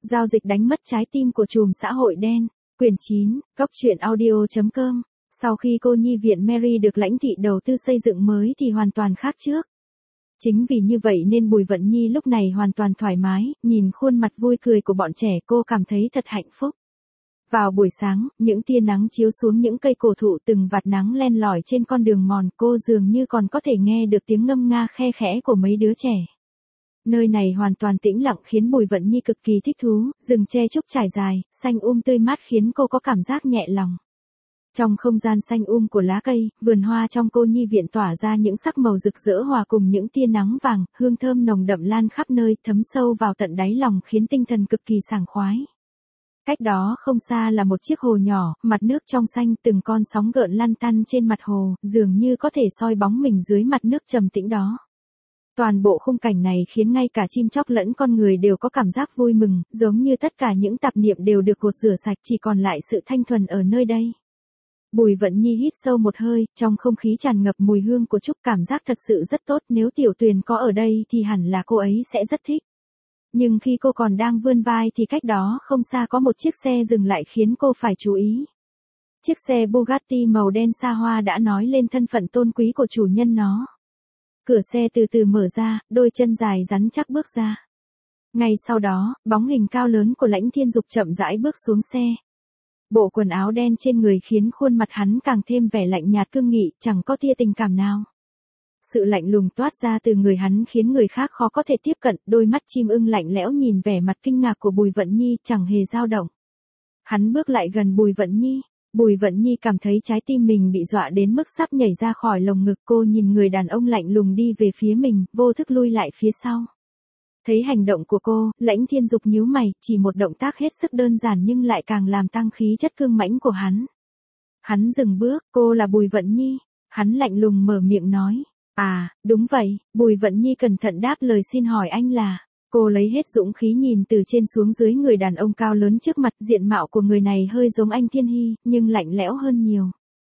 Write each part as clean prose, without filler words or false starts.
Giao dịch đánh mất trái tim của trùm xã hội đen. Quyển 9, Cốc truyện audio.com. Sau khi cô nhi viện Mary được lãnh thị đầu tư xây dựng mới thì hoàn toàn khác trước. Chính vì như vậy nên Bùi Vận Nhi lúc này hoàn toàn thoải mái, nhìn khuôn mặt vui cười của bọn trẻ cô cảm thấy thật hạnh phúc. Vào buổi sáng, những tia nắng chiếu xuống những cây cổ thụ từng vạt nắng len lỏi trên con đường mòn, cô dường như còn có thể nghe được tiếng ngâm nga khe khẽ của mấy đứa trẻ. Nơi này hoàn toàn tĩnh lặng khiến Bùi Vận Nhi cực kỳ thích thú, rừng tre trúc trải dài, xanh tươi mát khiến cô có cảm giác nhẹ lòng. Trong không gian xanh của lá cây, vườn hoa trong cô nhi viện tỏa ra những sắc màu rực rỡ hòa cùng những tia nắng vàng, hương thơm nồng đậm lan khắp nơi, thấm sâu vào tận đáy lòng khiến tinh thần cực kỳ sảng khoái. Cách đó không xa là một chiếc hồ nhỏ, mặt nước trong xanh, từng con sóng gợn lăn tăn trên mặt hồ, dường như có thể soi bóng mình dưới mặt nước trầm tĩnh đó. Toàn bộ khung cảnh này khiến ngay cả chim chóc lẫn con người đều có cảm giác vui mừng, giống như tất cả những tạp niệm đều được gột rửa sạch, chỉ còn lại sự thanh thuần ở nơi đây. Bùi Vận Nhi hít sâu một hơi, trong không khí tràn ngập mùi hương của trúc, cảm giác thật sự rất tốt, nếu Tiểu Tuyền có ở đây thì hẳn là cô ấy sẽ rất thích. Nhưng khi cô còn đang vươn vai thì cách đó không xa có một chiếc xe dừng lại khiến cô phải chú ý. Chiếc xe Bugatti màu đen xa hoa đã nói lên thân phận tôn quý của chủ nhân nó. Cửa xe từ từ mở ra, đôi chân dài rắn chắc bước ra. Ngay sau đó, bóng hình cao lớn của Lãnh Thiên Dục chậm rãi bước xuống xe. Bộ quần áo đen trên người khiến khuôn mặt hắn càng thêm vẻ lạnh nhạt cương nghị, chẳng có tia tình cảm nào. Sự lạnh lùng toát ra từ người hắn khiến người khác khó có thể tiếp cận, đôi mắt chim ưng lạnh lẽo nhìn vẻ mặt kinh ngạc của Bùi Vận Nhi, chẳng hề dao động. Hắn bước lại gần Bùi Vận Nhi. Bùi Vận Nhi cảm thấy trái tim mình bị dọa đến mức sắp nhảy ra khỏi lồng ngực, cô nhìn người đàn ông lạnh lùng đi về phía mình, vô thức lui lại phía sau. Thấy hành động của cô, Lãnh Thiên Dục nhíu mày, chỉ một động tác hết sức đơn giản nhưng lại càng làm tăng khí chất cương mãnh của hắn. Hắn dừng bước, cô là Bùi Vận Nhi. Hắn lạnh lùng mở miệng nói. À, đúng vậy, Bùi Vận Nhi cẩn thận đáp lời, xin hỏi anh là... Cô lấy hết dũng khí nhìn từ trên xuống dưới người đàn ông cao lớn trước mặt, diện mạo của người này hơi giống anh Thiên Hy, nhưng lạnh lẽo hơn nhiều.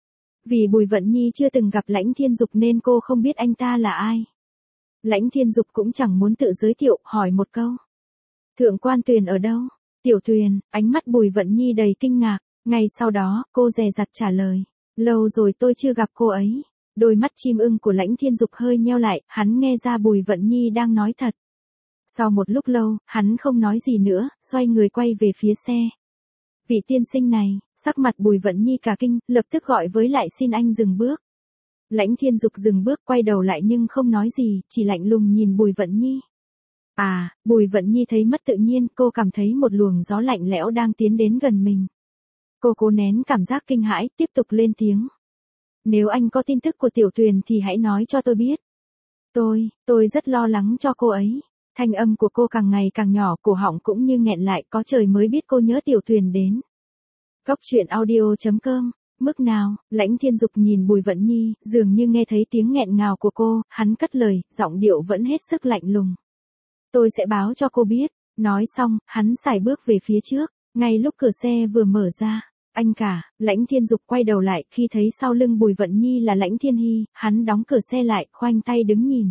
Vì Bùi Vận Nhi chưa từng gặp Lãnh Thiên Dục nên cô không biết anh ta là ai. Lãnh Thiên Dục cũng chẳng muốn tự giới thiệu, hỏi một câu. Thượng quan Tuyền ở đâu? Tiểu Tuyền, ánh mắt Bùi Vận Nhi đầy kinh ngạc, ngay sau đó, cô dè dặt trả lời. Lâu rồi tôi chưa gặp cô ấy. Đôi mắt chim ưng của Lãnh Thiên Dục hơi nheo lại, hắn nghe ra Bùi Vận Nhi đang nói thật. Sau một lúc lâu, hắn không nói gì nữa, xoay người quay về phía xe. Vị tiên sinh này, sắc mặt Bùi Vận Nhi cả kinh, lập tức gọi với lại xin anh dừng bước. Lãnh Thiên Dục dừng bước quay đầu lại nhưng không nói gì, chỉ lạnh lùng nhìn Bùi Vận Nhi. À, Bùi Vận Nhi thấy mất tự nhiên, cô cảm thấy một luồng gió lạnh lẽo đang tiến đến gần mình. Cô cố nén cảm giác kinh hãi, tiếp tục lên tiếng. Nếu anh có tin tức của Tiểu Tuyền thì hãy nói cho tôi biết. Tôi rất lo lắng cho cô ấy. Thanh âm của cô càng ngày càng nhỏ, cổ họng cũng như nghẹn lại, có trời mới biết cô nhớ Tiểu Tuyền đến. Cốc truyện audio.com. Mức nào? Lãnh Thiên Dục nhìn Bùi Vận Nhi, dường như nghe thấy tiếng nghẹn ngào của cô, hắn cất lời, giọng điệu vẫn hết sức lạnh lùng. Tôi sẽ báo cho cô biết. Nói xong, hắn sải bước về phía trước, ngay lúc cửa xe vừa mở ra. Anh cả, Lãnh Thiên Dục quay đầu lại, khi thấy sau lưng Bùi Vận Nhi là Lãnh Thiên Hy, hắn đóng cửa xe lại, khoanh tay đứng nhìn.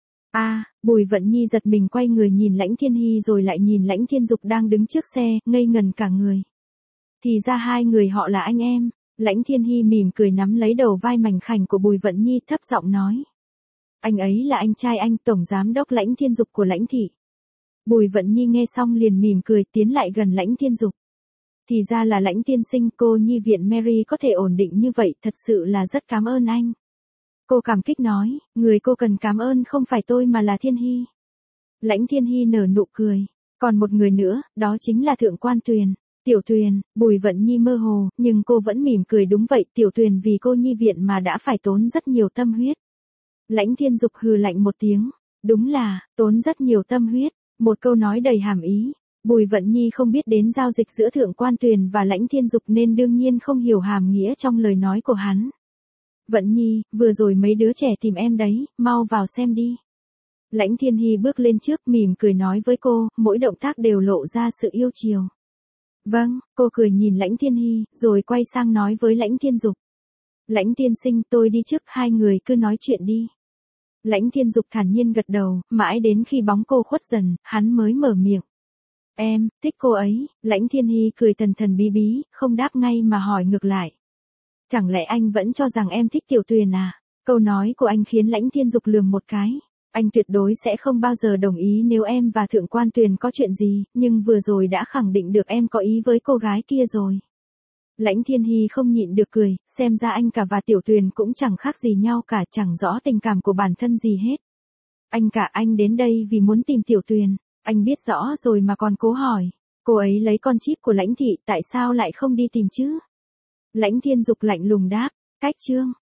Bùi Vận Nhi giật mình quay người nhìn Lãnh Thiên Hy rồi lại nhìn Lãnh Thiên Dục đang đứng trước xe, ngây ngần cả người. Thì ra hai người họ là anh em. Lãnh Thiên Hy mỉm cười nắm lấy đầu vai mảnh khảnh của Bùi Vận Nhi, thấp giọng nói. Anh ấy là anh trai anh, tổng giám đốc Lãnh Thiên Dục của Lãnh thị. Bùi Vận Nhi nghe xong liền mỉm cười tiến lại gần Lãnh Thiên Dục. Thì ra là Lãnh tiên sinh, cô nhi viện Mary có thể ổn định như vậy, thật sự là rất cảm ơn anh. Cô cảm kích nói, người cô cần cảm ơn không phải tôi mà là Thiên Hy. Lãnh Thiên Hy nở nụ cười, còn một người nữa, đó chính là Thượng quan Tuyền. Tiểu Tuyền, Bùi Vận Nhi mơ hồ, nhưng cô vẫn mỉm cười, đúng vậy, Tiểu Tuyền vì cô nhi viện mà đã phải tốn rất nhiều tâm huyết. Lãnh Thiên Dục hừ lạnh một tiếng, đúng là, tốn rất nhiều tâm huyết, một câu nói đầy hàm ý. Bùi Vận Nhi không biết đến giao dịch giữa Thượng quan Tuyền và Lãnh Thiên Dục nên đương nhiên không hiểu hàm nghĩa trong lời nói của hắn. Vận Nhi, vừa rồi mấy đứa trẻ tìm em đấy, mau vào xem đi. Lãnh Thiên Hy bước lên trước mỉm cười nói với cô, mỗi động tác đều lộ ra sự yêu chiều. Vâng, cô cười nhìn Lãnh Thiên Hy, rồi quay sang nói với Lãnh Thiên Dục. Lãnh tiên sinh, tôi đi trước, hai người cứ nói chuyện đi. Lãnh Thiên Dục thản nhiên gật đầu, mãi đến khi bóng cô khuất dần, hắn mới mở miệng. Em, thích cô ấy, Lãnh Thiên Hy cười thần thần bí bí, không đáp ngay mà hỏi ngược lại. Chẳng lẽ anh vẫn cho rằng em thích Tiểu Tuyền à? Câu nói của anh khiến Lãnh Thiên Dục lườm một cái. Anh tuyệt đối sẽ không bao giờ đồng ý nếu em và Thượng Quan Tuyền có chuyện gì, nhưng vừa rồi đã khẳng định được em có ý với cô gái kia rồi. Lãnh Thiên Hy không nhịn được cười, xem ra anh cả và Tiểu Tuyền cũng chẳng khác gì nhau cả, chẳng rõ tình cảm của bản thân gì hết. Anh đến đây vì muốn tìm Tiểu Tuyền, anh biết rõ rồi mà còn cố hỏi. Cô ấy lấy con chip của Lãnh thị, tại sao lại không đi tìm chứ? Lãnh Thiên Dục lạnh lùng đáp, cách chương.